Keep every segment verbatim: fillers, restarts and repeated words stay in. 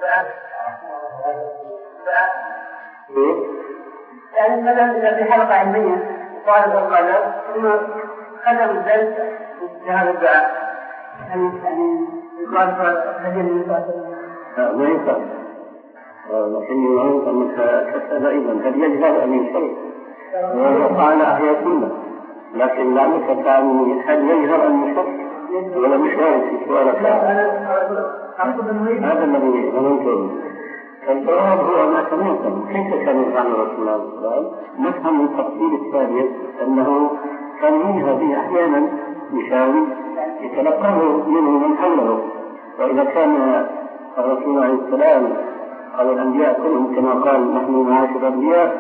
يعني مثلا إذا في حلقة علمية وطالب القلم ثم ختم الدرس بهذا الدعاء يعني يعني يقال هدي للمسافر. ما ينفع، لكن يعلم أنك تسأل أيضا هل يجب أن يشرك ويقع على أحياء سنة، لكن لعلك تعني هل يجب أن يشرك ولا مشارك في سؤالك. هذا الذي ظننته. الجواب هو ما سمعتم كيف كان يفعل رسول الله صلى الله عليه وسلم. نفهم من التفصيل السابق أنه كان ينهى به أحيانا يشاوي يتلقاه منه من حوله، وإذا كان الرسول عليه السلام أو الأنبياء كلهم كما قال نحن معاشر الأنبياء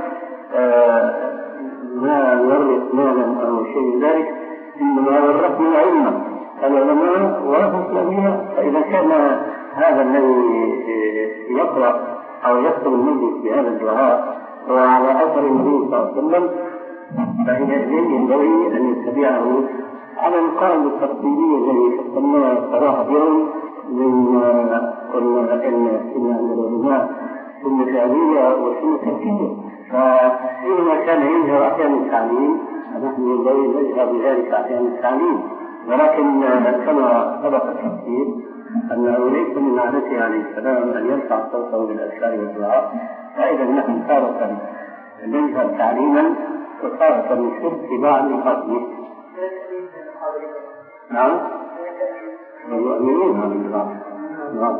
ما نورث مالا أو شيء من ذلك، إنما ورثنا علما. العلماء ورثوا الأنبياء، فإذا كان هذا الذي يقرأ أو يكتب المجلس بهذا الدعاء وعلى أثر النبي صلى الله عليه وسلم فإن ينبغي أن يتبعه على القاعدة التفصيلية التي سماها صراحة اليوم من قلنا إن العلماء سنة فعلية وسنة تركية. فحينما كان يظهر أحيان التعليم نحن ينبغي نجهر بذلك أحيان التعليم، ولكن كما سبق التفصيل أنه ليس من عادته عليه السلام أن يرفع صوته بالأذكار والدعاء، فإذا نحن تارة نجهر تعليما وتارة نشر اتباعا لقصده. نعم المؤمنين هذا الكلام نعم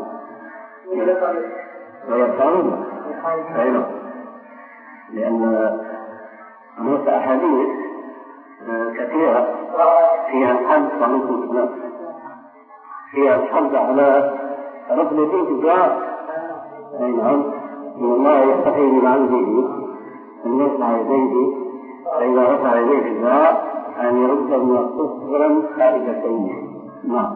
ويفعلون أيضا، لأن هناك أحاديث كثيرة فيها الحث على الصلاة، فيها الحث على رفض الدعاء. أي نعم، إن الله يستحي من عبده أن يرفع يديه، فإذا رفع يديه الدعاء أن يرد من الصفر خارج سيده. نعم.